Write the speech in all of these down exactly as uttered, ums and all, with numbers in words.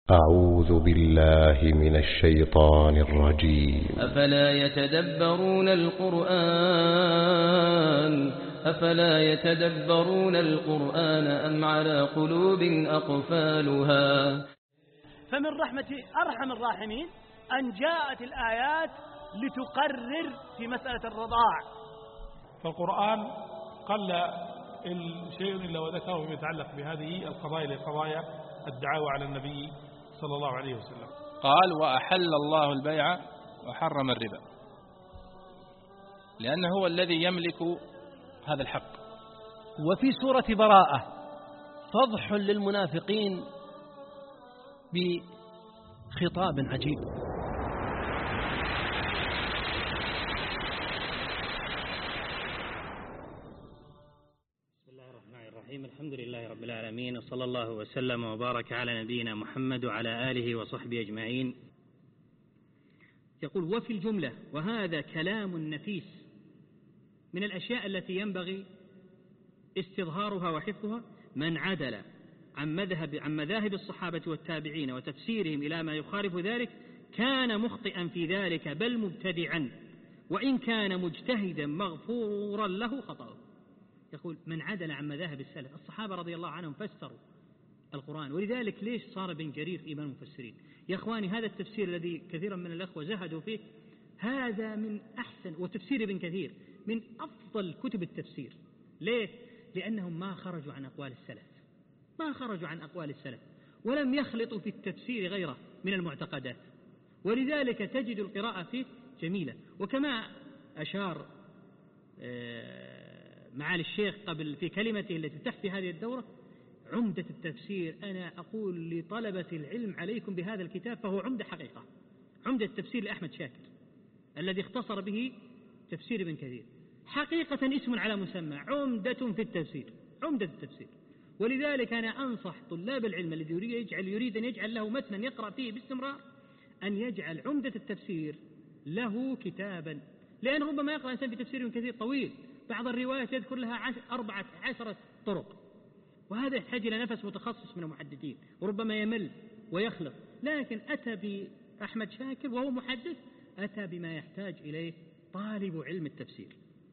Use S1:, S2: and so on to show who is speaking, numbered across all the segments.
S1: أعوذ بالله من الشيطان الرجيم.
S2: أفلا يتدبرون القرآن أفلا يتدبرون القرآن أم على قلوب أقفالها.
S3: فمن رحمة أرحم الراحمين أن جاءت الآيات لتقرر في مسألة الرضاع.
S4: فالقرآن قل الشيء إلا وذكره فيما يتعلق بهذه القضايا لقضايا الدعاوى على النبي صلى الله عليه وسلم.
S5: قال وأحل الله البيع وحرم الربا، لأنه هو الذي يملك هذا الحق.
S6: وفي سورة براءة فضح للمنافقين بخطاب عجيب.
S7: الحمد لله رب العالمين، وصلى الله وسلم وبارك على نبينا محمد وعلى آله وصحبه أجمعين. يقول وفي الجملة، وهذا كلام نفيس من الأشياء التي ينبغي استظهارها وحفظها، من عدل عن مذهب عن مذاهب الصحابة والتابعين وتفسيرهم إلى ما يخالف ذلك كان مخطئا في ذلك بل مبتدعا، وإن كان مجتهدا مغفورا له خطأه. يقول من عدل عن مذاهب السلف، الصحابة رضي الله عنهم فسروا القرآن، ولذلك ليش صار ابن جرير إمام المفسرين؟ يا أخواني هذا التفسير الذي كثيرا من الأخوة زهدوا فيه، هذا من أحسن، وتفسير ابن كثير من أفضل كتب التفسير. ليه؟ لأنهم ما خرجوا عن أقوال السلف، ما خرجوا عن أقوال السلف ولم يخلطوا في التفسير غيره من المعتقدات، ولذلك تجد القراءة فيه جميلة. وكما أشار معالي الشيخ قبل في كلمته التي تحفي هذه الدورة، عمدة التفسير، أنا أقول لطلبة العلم عليكم بهذا الكتاب، فهو عمدة حقيقة، عمدة التفسير لأحمد شاكر الذي اختصر به تفسير ابن كثير، حقيقة اسم على مسمى، عمدة في التفسير، عمدة التفسير. ولذلك أنا أنصح طلاب العلم الذي يريد يجعل يريد أن يجعل له متنا يقرأ فيه باستمرار أن يجعل عمدة التفسير له كتابا، لأن ربما يقرأ إنسان في تفسير ابن كثير طويل، بعض الروايات يذكر لها أربعة عشرة طرق، وهذا يحتاج إلى نفس متخصص من المحدثين، وربما يمل ويخلط. لكن أتى بأحمد شاكر وهو محدث، أتى بما يحتاج إليه طالب علم التفسير.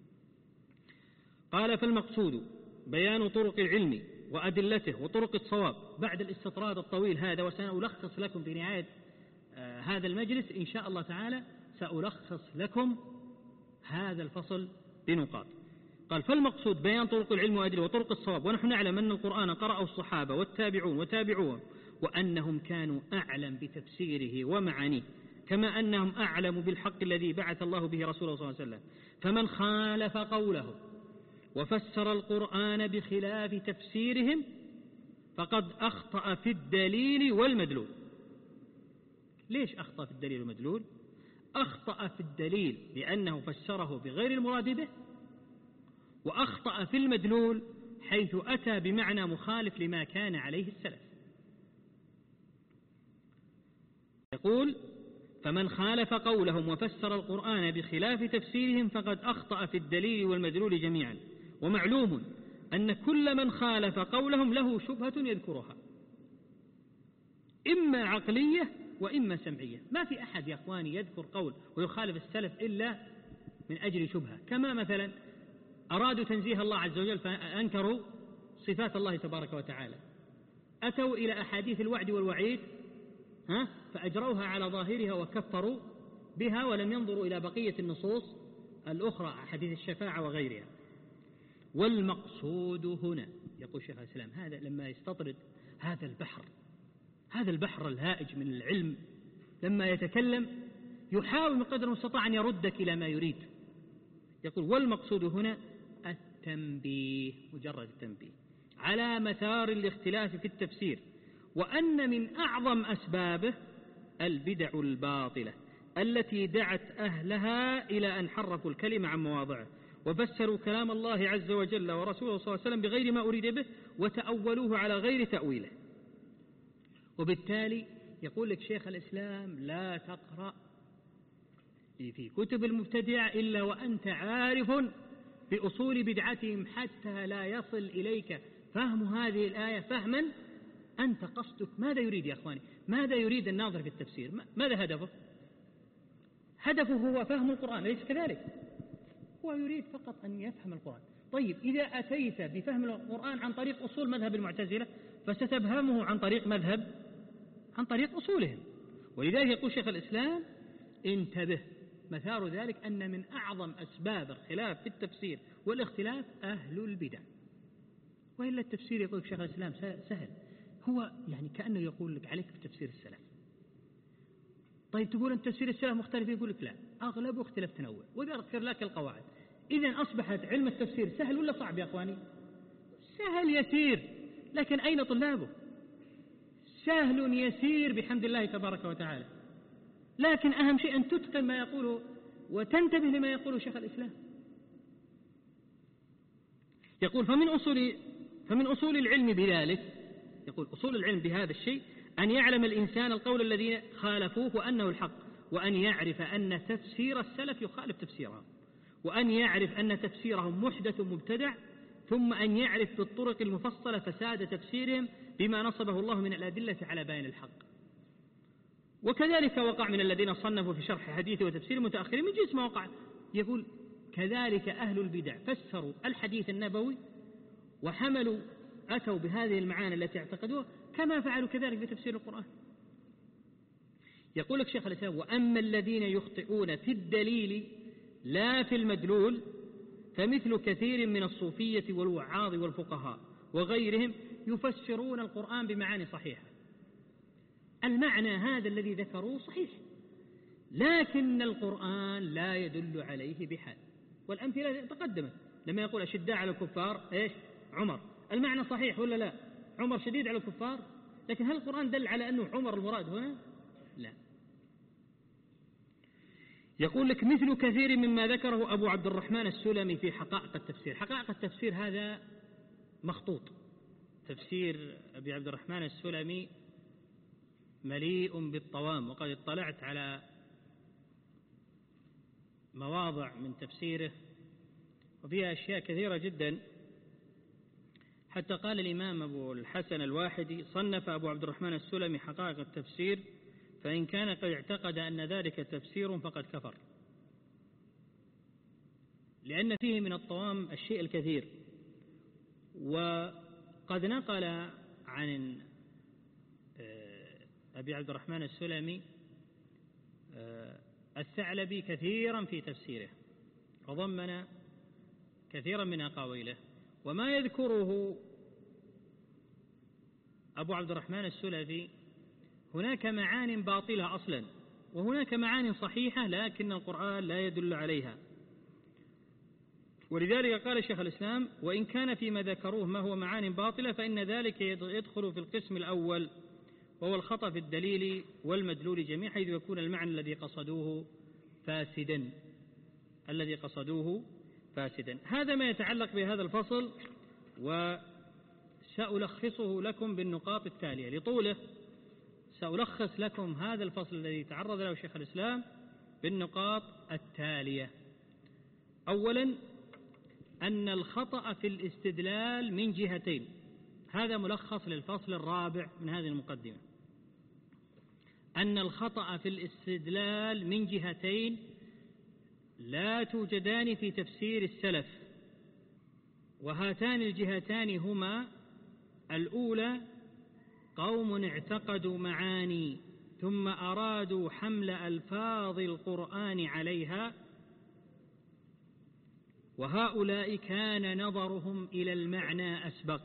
S7: قال فالمقصود بيان طرق العلم وأدلته وطرق الصواب بعد الاستطراد الطويل هذا، وسألخص لكم في نهاية آه هذا المجلس إن شاء الله تعالى، سألخص لكم هذا الفصل بنقاط. قال فالمقصود بيان طرق العلم وأدلته وطرق الصواب، ونحن نعلم أن القرآن قرأه الصحابة والتابعون وتابعوهم، وأنهم كانوا أعلم بتفسيره ومعانيه، كما أنهم أعلم بالحق الذي بعث الله به رسوله صلى الله عليه وسلم. فمن خالف قوله وفسر القرآن بخلاف تفسيرهم فقد أخطأ في الدليل والمدلول. ليش أخطأ في الدليل والمدلول؟ أخطأ في الدليل لأنه فسره بغير المراد به، وأخطأ في المدلول حيث أتى بمعنى مخالف لما كان عليه السلف. يقول فمن خالف قولهم وفسر القرآن بخلاف تفسيرهم فقد أخطأ في الدليل والمدلول جميعا، ومعلوم أن كل من خالف قولهم له شبهة يذكرها، إما عقلية وإما سمعية. ما في أحد يا أخواني يذكر قول ويخالف السلف إلا من أجل شبهة، كما مثلا أرادوا تنزيه الله عز وجل فأنكروا صفات الله تبارك وتعالى، أتوا إلى أحاديث الوعد والوعيد ها فأجروها على ظاهرها وكفروا بها، ولم ينظروا إلى بقية النصوص الأخرى حديث الشفاعة وغيرها. والمقصود هنا، يقول شيخ الإسلام، هذا لما يستطرد هذا البحر هذا البحر الهائج من العلم، لما يتكلم يحاول من قدر المستطاع أن يردك إلى ما يريد. يقول والمقصود هنا التنبيه، مجرد التنبيه على مثار الاختلاف في التفسير، وأن من أعظم أسبابه البدع الباطلة التي دعت أهلها إلى أن حرفوا الكلمة عن مواضعه، وفسروا كلام الله عز وجل ورسوله صلى الله عليه وسلم بغير ما أريد به، وتأولوه على غير تأويله. وبالتالي يقول لك شيخ الإسلام لا تقرأ في كتب المبتدع إلا وأنت عارف بأصول بدعتهم، حتى لا يصل إليك فهم هذه الآية فهما أنت قصدك ماذا يريد يا أخواني؟ ماذا يريد الناظر في التفسير؟ ماذا هدفه؟ هدفه هو فهم القرآن، ليس كذلك؟ هو يريد فقط أن يفهم القرآن. طيب إذا أتيت بفهم القرآن عن طريق أصول مذهب المعتزلة فستفهمه عن طريق مذهب عن طريق أصولهم. ولذلك يقول شيخ الإسلام انتبه، مثار ذلك أن من أعظم أسباب الخلاف في التفسير والاختلاف أهل البدع. وإلا التفسير يقول شيخ الإسلام سهل، هو يعني كأنه يقول لك عليك بتفسير السلف. طيب تقول أن تفسير السلف مختلف، يقول لك لا، أغلبه اختلاف تنوع، وذكر لك القواعد. إذن أصبحت علم التفسير سهل ولا صعب يا أخواني؟ سهل يسير، لكن أين طلابه؟ سهل يسير بحمد الله تبارك وتعالى، لكن أهم شيء أن تتقن ما يقوله وتنتبه لما يقوله شيخ الإسلام. يقول فمن أصول فمن أصول العلم بذلك، يقول أصول العلم بهذا الشيء أن يعلم الإنسان القول الذين خالفوه وأنه الحق، وأن يعرف أن تفسير السلف يخالف تفسيرهم، وأن يعرف أن تفسيرهم محدث مبتدع، ثم أن يعرف بالطرق المفصلة فساد تفسيرهم بما نصبه الله من الأدلة على بيان الحق. وكذلك وقع من الذين صنفوا في شرح حديث وتفسير المتأخرين من جنس ما وقع. يقول كذلك أهل البدع فسروا الحديث النبوي وحملوا أتوا بهذه المعاني التي اعتقدوها كما فعلوا كذلك بتفسير القرآن. يقول لك شيخ الإسلام وأما الذين يخطئون في الدليل لا في المدلول فمثل كثير من الصوفية والوعاظ والفقهاء وغيرهم يفسرون القرآن بمعاني صحيحة. المعنى هذا الذي ذكروه صحيح، لكن القرآن لا يدل عليه بحال. والأمثلة تقدمت لما يقول أشداء على الكفار إيش عمر، المعنى صحيح ولا لا؟ عمر شديد على الكفار، لكن هل القرآن دل على أنه عمر المراد هنا؟ لا. يقول لك مثل كثير مما ذكره أبو عبد الرحمن السلمي في حقائق التفسير. حقائق التفسير هذا مخطوط، تفسير أبي عبد الرحمن السلمي مليء بالطوام، وقد اطلعت على مواضع من تفسيره وفيها أشياء كثيرة جدا، حتى قال الإمام أبو الحسن الواحدي صنف أبو عبد الرحمن السلمي حقائق التفسير، فإن كان قد اعتقد أن ذلك تفسير فقد كفر، لأن فيه من الطوام الشيء الكثير. وقد نقل عن أبي عبد الرحمن السلمي الثعلبي كثيرا في تفسيره، وضمن كثيرا من أقاويله، وما يذكره أبو عبد الرحمن السلمي هناك معان باطلة أصلا، وهناك معان صحيحة لكن القرآن لا يدل عليها. ولذلك قال شيخ الإسلام وإن كان فيما ذكروه ما هو معان باطلة فإن ذلك يدخل في القسم الأول، وهو الخطأ في الدليل والمدلول جميعا، حيث يكون المعنى الذي قصدوه فاسدا الذي قصدوه فاسدا. هذا ما يتعلق بهذا الفصل، وسألخصه لكم بالنقاط التالية لطوله. سألخص لكم هذا الفصل الذي تعرض له شيخ الإسلام بالنقاط التالية. أولا أن الخطأ في الاستدلال من جهتين، هذا ملخص للفصل الرابع من هذه المقدمة. أن الخطأ في الاستدلال من جهتين لا توجدان في تفسير السلف، وهاتان الجهتان هما: الأولى قوم اعتقدوا معاني ثم أرادوا حمل ألفاظ القرآن عليها، وهؤلاء كان نظرهم إلى المعنى أسبق.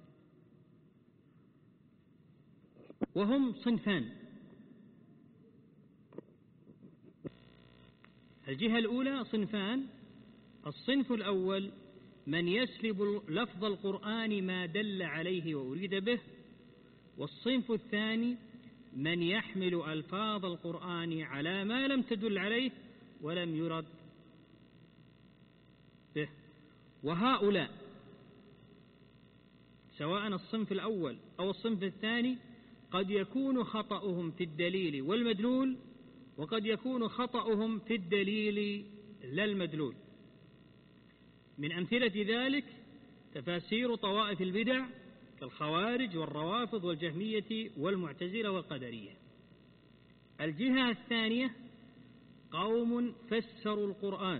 S7: وهم صنفان: الجهة الأولى صنفان. الصنف الأول من يسلب لفظ القرآن ما دل عليه وأريد به، والصنف الثاني من يحمل ألفاظ القرآن على ما لم تدل عليه ولم يرد به. وهؤلاء سواء الصنف الأول أو الصنف الثاني قد يكون خطأهم في الدليل والمدلول، وقد يكون خطأهم في الدليل لا المدلول. من أمثلة ذلك تفاسير طوائف البدع كالخوارج والروافض والجهمية والمعتزلة والقدرية. الجهة الثانية قوم فسروا القرآن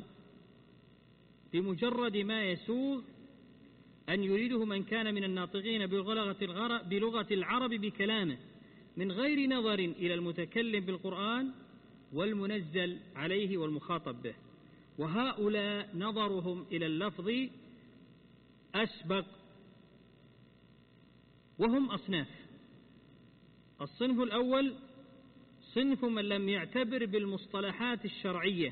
S7: بمجرد ما يسوغ أن يريده من كان من الناطقين بلغة العرب بكلامه من غير نظر إلى المتكلم بالقرآن والمنزل عليه والمخاطب به، وهؤلاء نظرهم إلى اللفظ أسبق، وهم أصناف. الصنف الأول صنف من لم يعتبر بالمصطلحات الشرعية،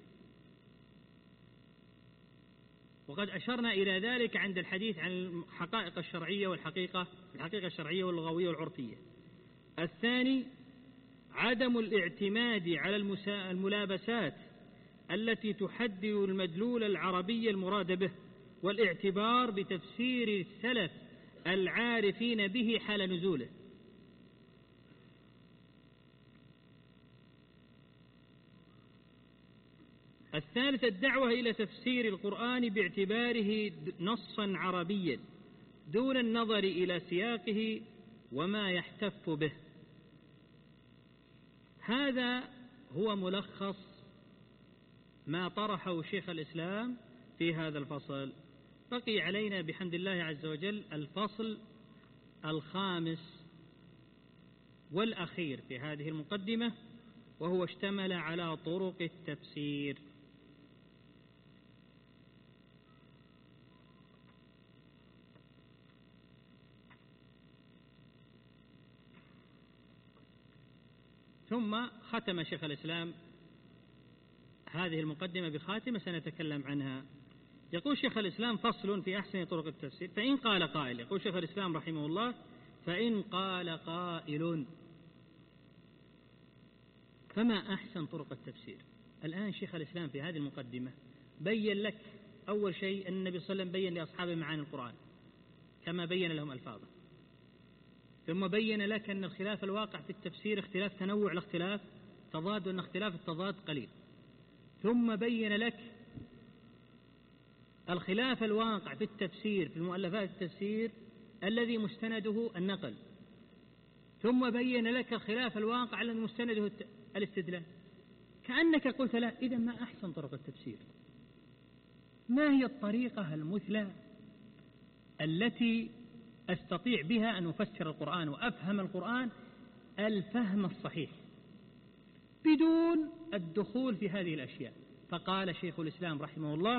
S7: وقد أشرنا إلى ذلك عند الحديث عن الحقائق الشرعية والحقيقة الحقيقة الشرعية واللغوية والعرفية. الثاني عدم الاعتماد على الملابسات التي تحدد المدلول العربي المراد به، والاعتبار بتفسير السلف العارفين به حال نزوله. الثالث الدعوة إلى تفسير القرآن باعتباره نصا عربيا دون النظر إلى سياقه وما يحتف به. هذا هو ملخص ما طرحه شيخ الإسلام في هذا الفصل. بقي علينا بحمد الله عز وجل الفصل الخامس والأخير في هذه المقدمة، وهو اشتمل على طرق التفسير. ثم ختم شيخ الإسلام هذه المقدمة بخاتمة سنتكلم عنها. يقول شيخ الإسلام: فصل في أحسن طرق التفسير. فإن قال قائل، يقول شيخ الإسلام رحمه الله: فإن قال قائل فما أحسن طرق التفسير؟ الآن شيخ الإسلام في هذه المقدمة بين لك أول شيء أن النبي صلى الله عليه وسلم بين لأصحابه معاني القرآن كما بين لهم ألفاظه، ثم بين لك أن الخلاف الواقع في التفسير اختلاف تنوع لاختلاف تضاد، وأن اختلاف التضاد قليل، ثم بين لك الخلاف الواقع في التفسير في المؤلفات التفسير الذي مستنده النقل، ثم بين لك الخلاف الواقع الذي مستنده الاستدلال. كأنك قلت لا، إذا ما أحسن طرق التفسير؟ ما هي الطريقة المثلى التي أستطيع بها أن أفسر القرآن وأفهم القرآن الفهم الصحيح بدون الدخول في هذه الأشياء؟ فقال شيخ الإسلام رحمه الله: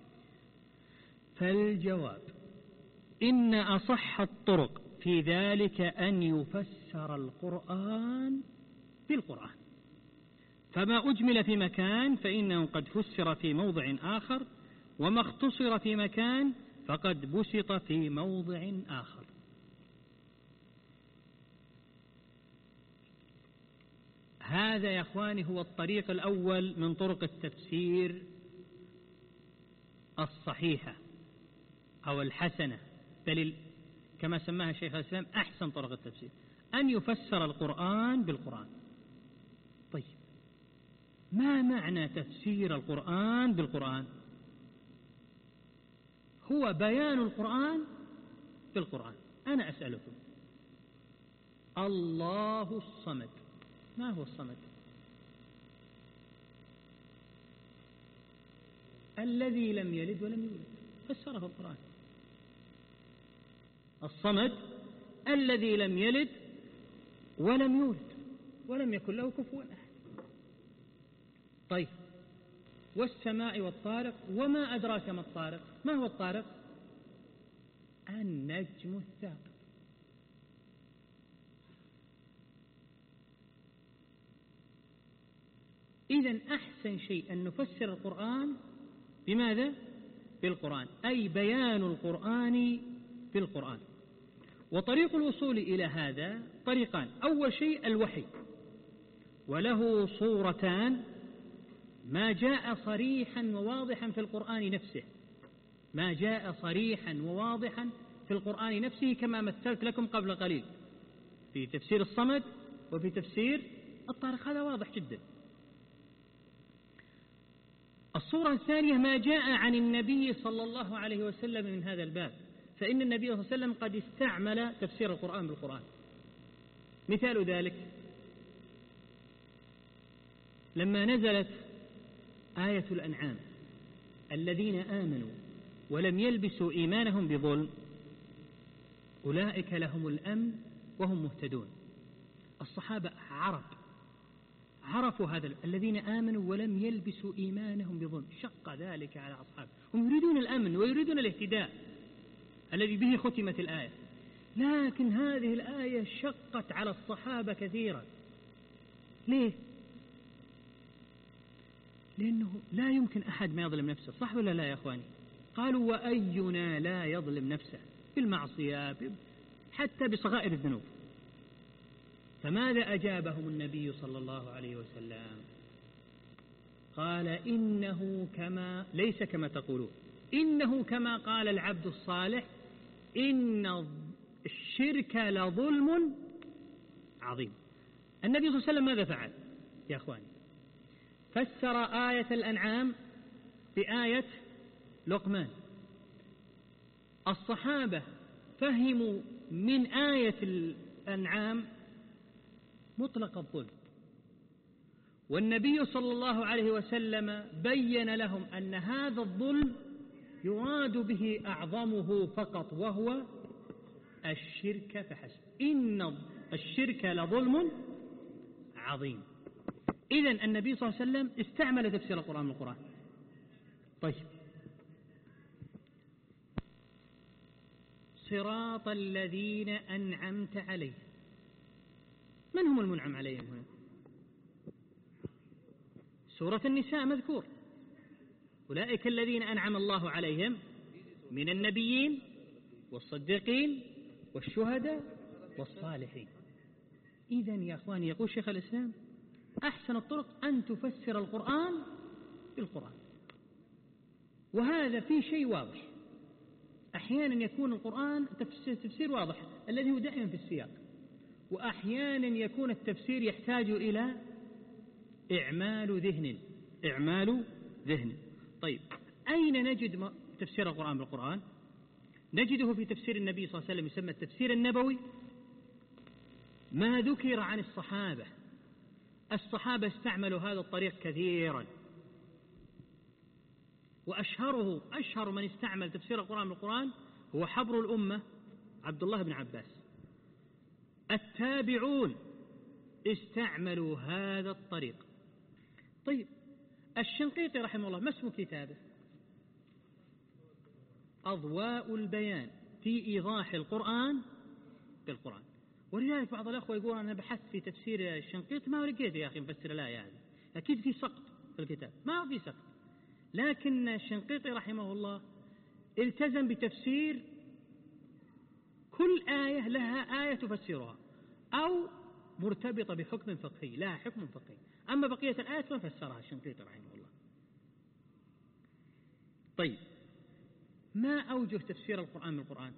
S7: فالجواب إن أصح الطرق في ذلك أن يفسر القرآن بالقرآن، فما أجمل في مكان فإنه قد فسر في موضع آخر، وما اختصر في مكان فقد بسط في موضع آخر. هذا يا أخواني هو الطريق الأول من طرق التفسير الصحيحة أو الحسنة، بل كما سماها شيخ الإسلام أحسن طرق التفسير، أن يفسر القرآن بالقرآن. طيب، ما معنى تفسير القرآن بالقرآن؟ هو بيان القرآن بالقرآن. أنا أسألكم: الله الصمد، ما هو الصمد؟ الذي لم يلد ولم يولد، فسره القرآن. الصمد الذي لم يلد ولم يولد ولم يكن له كفوا أحد. طيب، والسماء والطارق، وما أدراك ما الطارق؟ ما هو الطارق؟ النجم الثاقب. إذن أحسن شيء أن نفسر القرآن بماذا؟ بالقرآن، أي بيان القرآن بالقرآن. وطريق الوصول إلى هذا طريقان: أول شيء الوحي، وله صورتان: ما جاء صريحا وواضحا في القرآن نفسه، ما جاء صريحا وواضحا في القرآن نفسه كما مثلت لكم قبل قليل في تفسير الصمد وفي تفسير الطارق، هذا واضح جدا. الصورة الثانية ما جاء عن النبي صلى الله عليه وسلم من هذا الباب، فإن النبي صلى الله عليه وسلم قد استعمل تفسير القرآن بالقرآن. مثال ذلك لما نزلت آية الأنعام الذين آمنوا ولم يلبسوا إيمانهم بظلم أولئك لهم الأمن وهم مهتدون. الصحابة عرب عرفوا هذا الذين آمنوا ولم يلبسوا إيمانهم بظلم، شق ذلك على أصحابه، هم يريدون الأمن ويريدون الاهتداء الذي به ختمت الآية، لكن هذه الآية شقت على الصحابة كثيرا. ليه؟ لأنه لا يمكن أحد ما يظلم نفسه، صح ولا لا يا أخواني؟ قالوا وأينا لا يظلم نفسه بالمعصية حتى بصغائر الذنوب. فماذا أجابهم النبي صلى الله عليه وسلم؟ قال إنه كما ليس كما تقولون، إنه كما قال العبد الصالح إن الشرك لظلم عظيم. النبي صلى الله عليه وسلم ماذا فعل يا أخواني؟ فسر آية الأنعام بآية لقمان. الصحابة فهموا من آية الأنعام مطلق الظلم، والنبي صلى الله عليه وسلم بين لهم أن هذا الظلم يراد به أعظمه فقط وهو الشرك فحسب، إن الشرك لظلم عظيم. إذن النبي صلى الله عليه وسلم استعمل تفسير القرآن من القرآن. طيب، صراط الذين أنعمت عليهم، من هم المنعم عليهم هنا؟ سورة النساء مذكور أولئك الذين أنعم الله عليهم من النبيين والصديقين والشهداء والصالحين. إذن يا أخواني يقول شيخ الإسلام أحسن الطرق أن تفسر القرآن بالقرآن، وهذا في شيء واضح. أحيانا يكون القرآن تفسير واضح الذي هو دائما في السياق، وأحيانا يكون التفسير يحتاج إلى إعمال ذهن إعمال ذهن طيب، أين نجد تفسير القرآن بالقرآن؟ نجده في تفسير النبي صلى الله عليه وسلم، يسمى التفسير النبوي. ما ذكر عن الصحابة، الصحابة استعملوا هذا الطريق كثيرا، وأشهره أشهر من استعمل تفسير القرآن بالقرآن هو حبر الأمة عبد الله بن عباس. التابعون استعملوا هذا الطريق. طيب، الشنقيطي رحمه الله ما اسم كتابه؟ أضواء البيان في إيضاح القرآن بالقرآن. ولذلك بعض الأخوة يقول أنا بحثت في تفسير الشنقيطي ما لقيت يا أخي مفسر الآية هذه، أكيد في سقط في الكتاب، ما في سقط، لكن الشنقيطي رحمه الله التزم بتفسير كل آية لها آية تفسرها أو مرتبطة بحكم فقهي لها حكم فقهي، أما بقية الآيات ما فسرها الشنقيطي رحمه الله. طيب، ما أوجه تفسير القرآن بالقرآن؟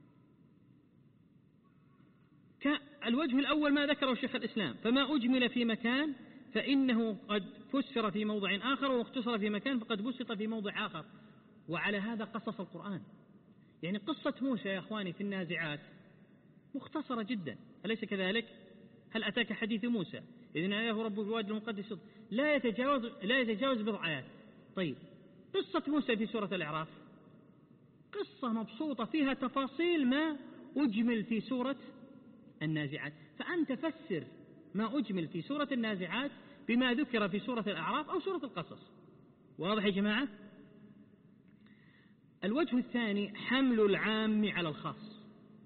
S7: الوجه الأول ما ذكره شيخ الإسلام، فما أجمل في مكان فإنه قد فسر في موضع آخر، واختصر في مكان فقد بسط في موضع آخر. وعلى هذا قصص القرآن، يعني قصة موسى يا أخواني في النازعات مختصرة جدا، أليس كذلك؟ هل أتاك حديث موسى إذ ناداه ربه بالوادي المقدس لا يتجاوز لا يتجاوز بضع آيات. طيب، قصة موسى في سورة الأعراف قصة مبسوطة فيها تفاصيل ما أجمل في سورة النازعات، فأنت فسر ما أجمل في سورة النازعات بما ذكر في سورة الأعراف أو سورة القصص. واضح يا جماعة؟ الوجه الثاني حمل العام على الخاص.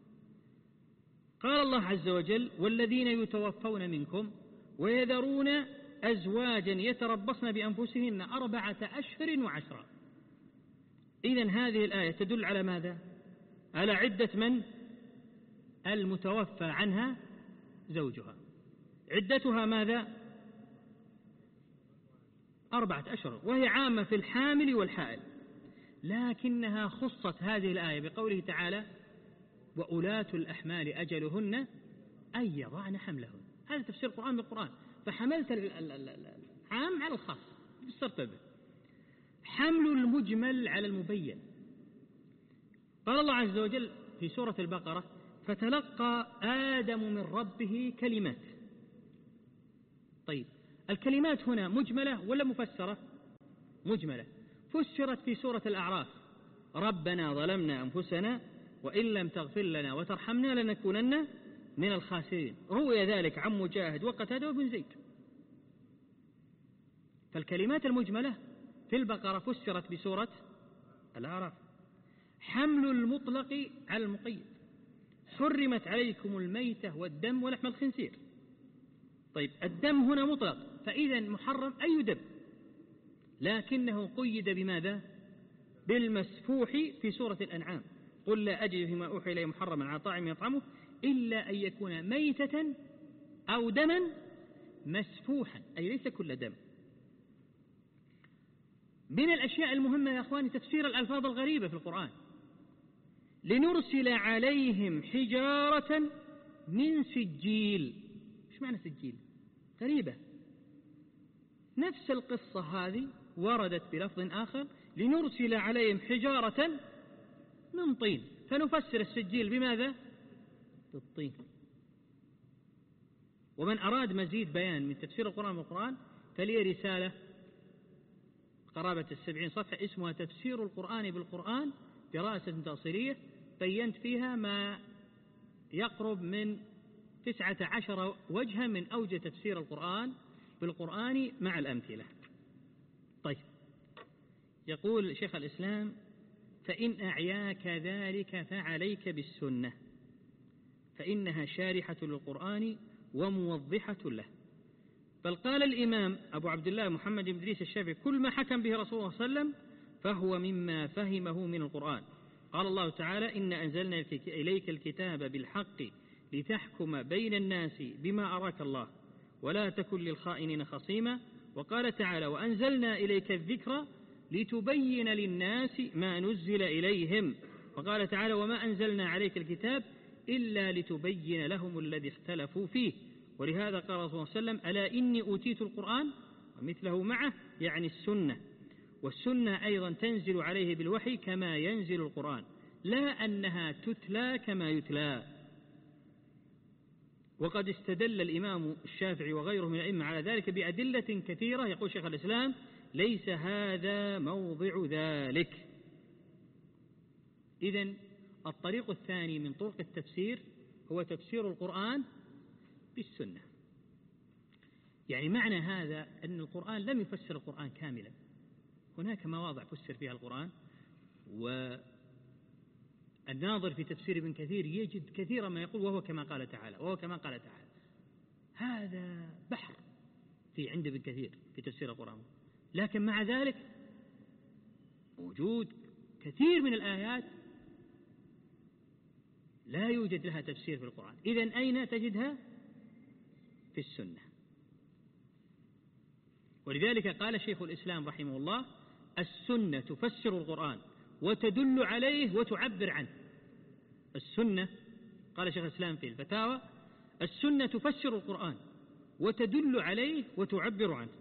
S7: قال الله عز وجل والذين يتوفون منكم ويذرون أزواجا يتربصن بأنفسهن أربعة أشهر وعشرا. إذن هذه الآية تدل على ماذا؟ على عدة من المتوفى عنها زوجها، عدتها ماذا؟ أربعة أشهر، وهي عامة في الحامل والحائل، لكنها خصت هذه الآية بقوله تعالى وأولاة الأحمال أجلهن أن يضعن حملهن. هذا تفسير القرآن بالقرآن، فحملت العام على الخاص بالسرطبة. حمل المجمل على المبين، قال الله عز وجل في سورة البقرة: فتلقى آدم من ربه كلمات. طيب، الكلمات هنا مجملة ولا مفسرة؟ مجملة. فسرت في سورة الأعراف: ربنا ظلمنا أنفسنا وإن لم تغفر لنا وترحمنا لنكونن من الخاسرين. روي ذلك عن مجاهد وقتادة وابن زيد. فالكلمات المجملة في البقرة فسرت بسورة الأعراف. حمل المطلق على المقيد: حرمت عليكم الميتة والدم ولحم الخنزير. طيب، الدم هنا مطلق، فإذا محرم أي دم، لكنه قيد بماذا؟ بالمسفوح في سورة الأنعام: قل لا أجد فيما أوحي إلي محرما على طاعم يطعمه إلا أن يكون ميتة أو دما مسفوحا، أي ليس كل دم. من الأشياء المهمة يا أخواني تفسير الألفاظ الغريبة في القرآن: لنرسل عليهم حجارة من سجيل. إيش معنى سجيل؟ غريبة. نفس القصة هذه وردت بلفظ آخر: لنرسل عليهم حجارة من طين، فنفسر السجيل بماذا؟ بالطين. ومن أراد مزيد بيان من تفسير القرآن بالقرآن فلي رسالة قرابة السبعين صفحة اسمها تفسير القرآن بالقرآن دراسة تأصيلية، بينت فيها ما يقرب من تسعة عشر وجها من أوجه تفسير القرآن بالقرآن مع الأمثلة. طيب، يقول شيخ الإسلام: فإن أعياك ذلك فعليك بالسنة، فإنها شارحة للقرآن وموضحة له. بل قال الإمام أبو عبد الله محمد بن إدريس الشافعي: كل ما حكم به رسول الله صلى الله عليه وسلم فهو مما فهمه من القرآن. قال الله تعالى: إن أنزلنا إليك الكتاب بالحق لتحكم بين الناس بما أراك الله ولا تكن للخائنين خصيما. وقال تعالى: وأنزلنا إليك الذكر لتبين للناس ما نزل إليهم. وقال تعالى: وما أنزلنا عليك الكتاب إلا لتبين لهم الذي اختلفوا فيه. ولهذا قال رسول الله صلى الله عليه وسلم: ألا إني أوتيت القرآن ومثله معه، يعني السنة. والسنة أيضا تنزل عليه بالوحي كما ينزل القرآن، لا أنها تتلى كما يتلى. وقد استدل الإمام الشافعي وغيره من الأئمة على ذلك بأدلة كثيرة. يقول شيخ الإسلام: ليس هذا موضع ذلك. إذن الطريق الثاني من طرق التفسير هو تفسير القرآن بالسنة. يعني معنى هذا أن القرآن لم يفسر القرآن كاملا، هناك مواضع فسر فيها القرآن، والناظر في تفسير ابن كثير يجد كثيرا ما يقول وهو كما قال تعالى وهو كما قال تعالى. هذا بحر في عند ابن كثير في تفسير القرآن، لكن مع ذلك موجود كثير من الآيات لا يوجد لها تفسير في القرآن. إذن أين تجدها؟ في السنة. ولذلك قال شيخ الإسلام رحمه الله: السنة تفسر القرآن وتدل عليه وتعبر عنه. السنة، قال شيخ الإسلام في الفتاوى: السنة تفسر القرآن وتدل عليه وتعبر عنه.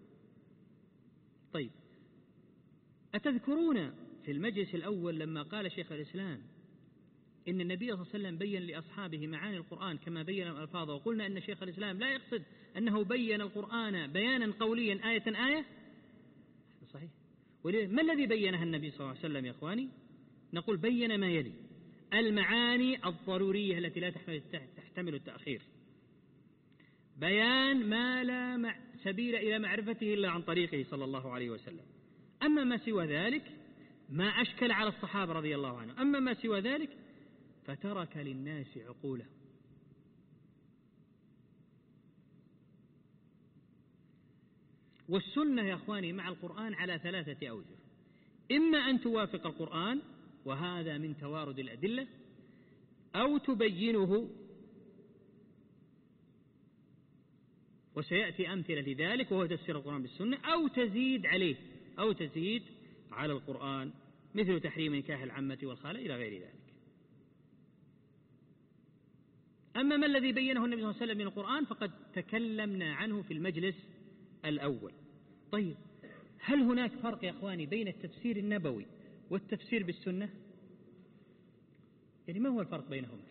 S7: طيب، أتذكرون في المجلس الأول لما قال شيخ الإسلام إن النبي صلى الله عليه وسلم بين لأصحابه معاني القرآن كما بين ألفاظه، وقلنا أن شيخ الإسلام لا يقصد أنه بين القرآن بيانا قوليا آية آية؟ صحيح. ما الذي بينها النبي صلى الله عليه وسلم يا أخواني؟ نقول: بين ما يلي: المعاني الضرورية التي لا تحتمل التأخير، بيان ما لا سبيل إلى معرفته إلا عن طريقه صلى الله عليه وسلم. أما ما سوى ذلك ما أشكل على الصحابة رضي الله عنهم، أما ما سوى ذلك فترك للناس عقوله. والسنة يا أخواني مع القرآن على ثلاثة أوجه: إما أن توافق القرآن وهذا من توارد الأدلة، أو تبينه وسيأتي أمثلة لذلك وهو تفسير القرآن بالسنة، أو تزيد عليه أو تزيد على القرآن مثل تحريم نكاح العمة والخالة إلى غير ذلك. أما ما الذي بينه النبي صلى الله عليه وسلم من القرآن فقد تكلمنا عنه في المجلس الأول. طيب، هل هناك فرق يا أخواني بين التفسير النبوي والتفسير بالسنة؟ يعني ما هو الفرق بينهما؟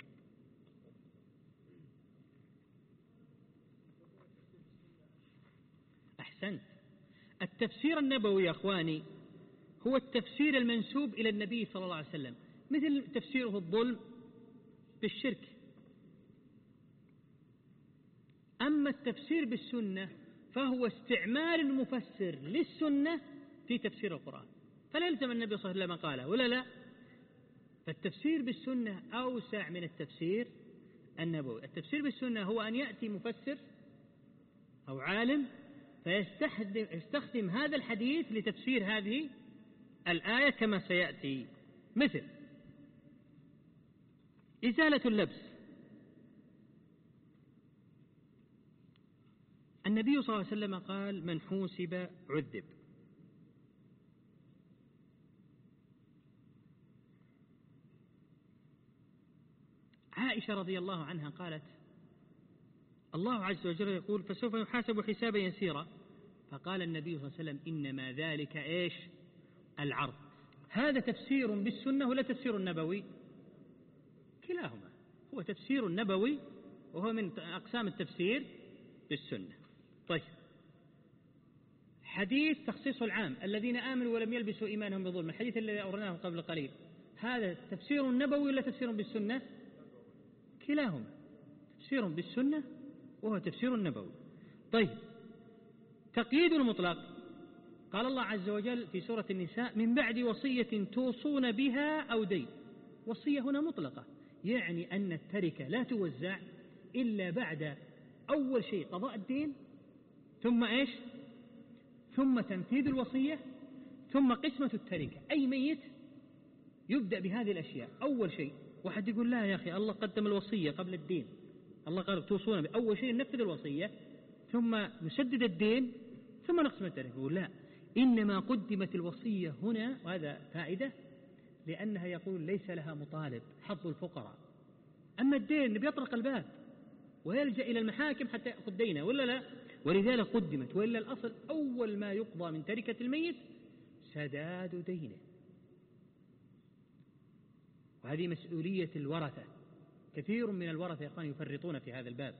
S7: أحسنت. التفسير النبوي يا أخواني هو التفسير المنسوب إلى النبي صلى الله عليه وسلم، مثل تفسيره الظلم بالشرك. أما التفسير بالسنة فهو استعمال المفسر للسنة في تفسير القرآن، فلا يلزم النبي صلى الله عليه وسلم قاله ولا لا. فالتفسير بالسنة أوسع من التفسير النبوي. التفسير بالسنة هو أن يأتي مفسر أو عالم فيستخدم هذا الحديث لتفسير هذه الآية كما سيأتي، مثل إزالة اللبس. النبي صلى الله عليه وسلم قال: من حوسب عذب. عائشة رضي الله عنها قالت: الله عز وجل يقول: فسوف يحاسب حسابا يسيرا. فقال النبي صلى الله عليه وسلم: إنما ذلك إيش؟ العرض. هذا تفسير بالسنة ولا تفسير نبوي؟ كلاهما هو تفسير نبوي، وهو من أقسام التفسير بالسنة. طيب، حديث تخصيص العام: الذين آمنوا ولم يلبسوا إيمانهم بظلم، الحديث الذي أورناه قبل قليل، هذا تفسير نبوي ولا تفسير بالسنة؟ كلاهما تفسير بالسنة وهو تفسير نبوي. طيب، تقييد المطلق: قال الله عز وجل في سورة النساء: من بعد وصية توصون بها أو دين. وصية هنا مطلقة، يعني أن التركة لا توزع إلا بعد أول شيء قضاء الدين، ثم إيش؟ ثم تنفيذ الوصية، ثم قسمة التركة. أي ميت يبدأ بهذه الأشياء أول شيء. واحد يقول: لا يا أخي، الله قدم الوصية قبل الدين، الله قال توصون بأول شيء ننفذ الوصية ثم نسدد الدين ثم نقسم التركة. يقول: لا، إنما قدمت الوصية هنا، وهذا فائدة، لأنها يقول ليس لها مطالب، حظ الفقراء. أما الدين بيطرق الباب ويلجأ إلى المحاكم حتى يأخذ دينه ولا لا، ولذلك قدمت. وإلا الأصل أول ما يقضى من تركة الميت سداد دينه، وهذه مسؤولية الورثة. كثير من الورثة يا أخوان يفرطون في هذا الباب.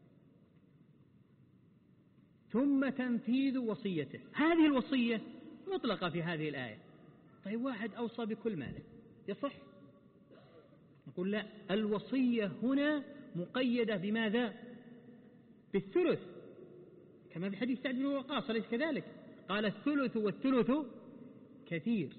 S7: ثم تنفيذ وصيته. هذه الوصية مطلقة في هذه الآية. طيب، واحد أوصى بكل ماله، يصح؟ نقول: لا، الوصية هنا مقيدة بماذا؟ بالثلث، كما في حديث سعد بن وقاص، أليس كذلك؟ قال: الثلث والثلث كثير.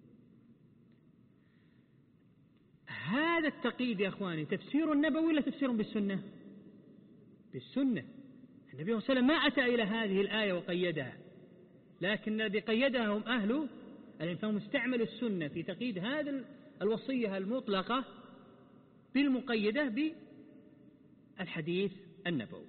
S7: هذا التقييد يا أخواني تفسير نبوي ولا تفسير بالسنة؟ بالسنة. النبي صلى الله عليه وسلم ما أتى إلى هذه الآية وقيدها، لكن الذي قيدها هم أهله، فهم استعملوا السنة في تقييد هذه الوصية المطلقة بالمقيدة بالحديث النبوي.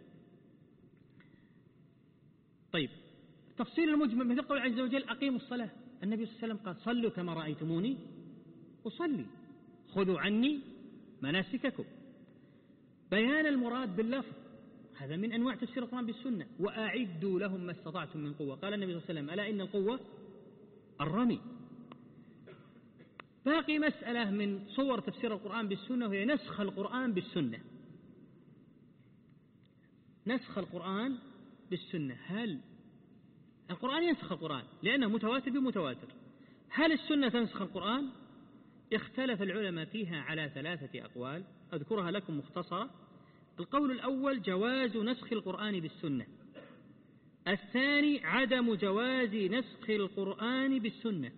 S7: طيب، تفصيل المجمل مثل قول عز وجل: أقيموا الصلاة. النبي صلى الله عليه وسلم قال: صلوا كما رأيتموني أصلي، خذوا عني مناسككم. بيان المراد باللفظ، هذا من أنواع تفسير القرآن بالسنة. وأعدوا لهم ما استطعتم من قوة. قال النبي صلى الله عليه وسلم: ألا إن القوة الرمي. باقي مسألة من صور تفسير القرآن بالسنة، وهي نسخ القرآن بالسنة. نسخ القرآن بالسنة. هل القرآن ينسخ القرآن لأنه متواتر بمتواتر؟ هل السنة تنسخ القرآن؟ اختلف العلماء فيها على ثلاثة أقوال أذكرها لكم مختصرة. القول الأول: جواز نسخ القرآن بالسنة. الثاني: عدم جواز نسخ القرآن بالسنة.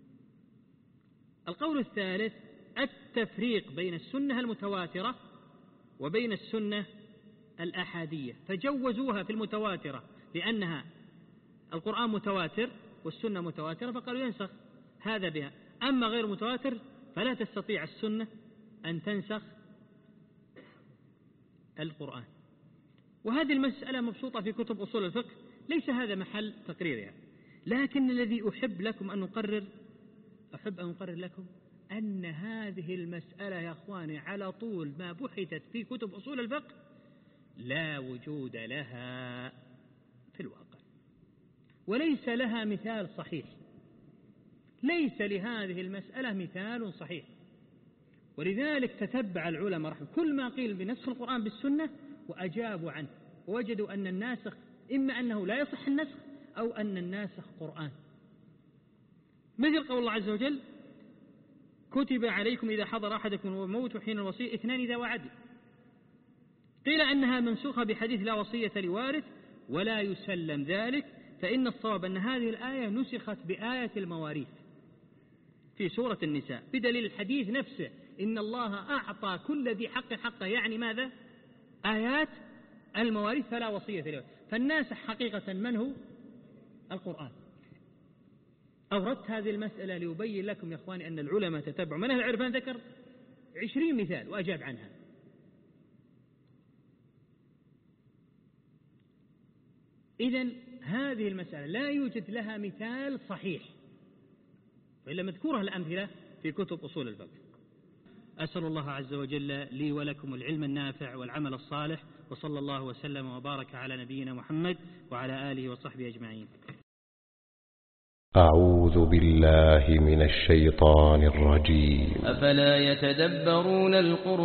S7: القول الثالث: التفريق بين السنة المتواترة وبين السنة الأحادية، فجوزوها في المتواترة لأنها القرآن متواتر والسنة متواترة، فقالوا ينسخ هذا بها. أما غير متواتر فلا تستطيع السنة أن تنسخ القرآن. وهذه المسألة مبسوطة في كتب أصول الفقه، ليس هذا محل تقريرها. لكن الذي أحب لكم أن نقرر أحب أن أقرر لكم أن هذه المسألة يا أخواني على طول ما بحثت في كتب أصول الفقه لا وجود لها في الواقع، وليس لها مثال صحيح. ليس لهذه المسألة مثال صحيح. ولذلك تتبع العلماء رحمه كل ما قيل بنسخ القرآن بالسنة وأجابوا عنه، ووجدوا أن الناسخ إما أنه لا يصح النسخ أو أن الناسخ قرآن. مثل قول الله عز وجل: كتب عليكم إذا حضر أحدكم الموت حين الوصية اثنان إذا وعد. قيل أنها منسوخة بحديث لا وصية لوارث ولا يسلم ذلك، فإن الصواب أن هذه الآية نسخت بآية المواريث في سورة النساء بدليل الحديث نفسه: إن الله أعطى كل ذي حق حقه، يعني ماذا؟ آيات المواريث فلا وصية لوارث. فالناسخ حقيقة من هو؟ القرآن. أوردت هذه المسألة ليبين لكم يا أخواني أن العلماء تتبعوا. من أهل العرفان ذكر عشرين مثال وأجاب عنها. إذن هذه المسألة لا يوجد لها مثال صحيح، وإلا مذكورة الأمثلة في كتب أصول الفقه. أسأل الله عز وجل لي ولكم العلم النافع والعمل الصالح، وصلى الله وسلم وبارك على نبينا محمد وعلى آله وصحبه أجمعين.
S1: أعوذ بالله من الشيطان الرجيم.
S2: أفلا يتدبرون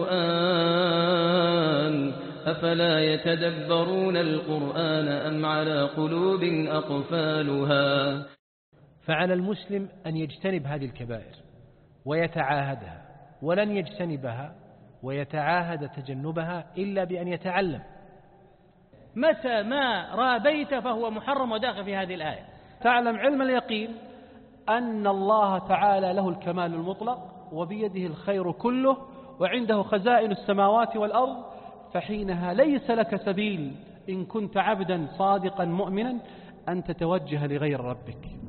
S2: القرآن أفلا يتدبرون القرآن أم على قلوب أقفالها.
S6: فعلى المسلم أن يجتنب هذه الكبائر ويتعاهدها، ولن يجتنبها ويتعاهد تجنبها إلا بأن يتعلم.
S3: متى ما رابيت فهو محرم وداخل في هذه الآية.
S8: تعلم علم اليقين أن الله تعالى له الكمال المطلق وبيده الخير كله وعنده خزائن السماوات والأرض، فحينها ليس لك سبيل إن كنت عبدا صادقا مؤمنا أن تتوجه لغير ربك.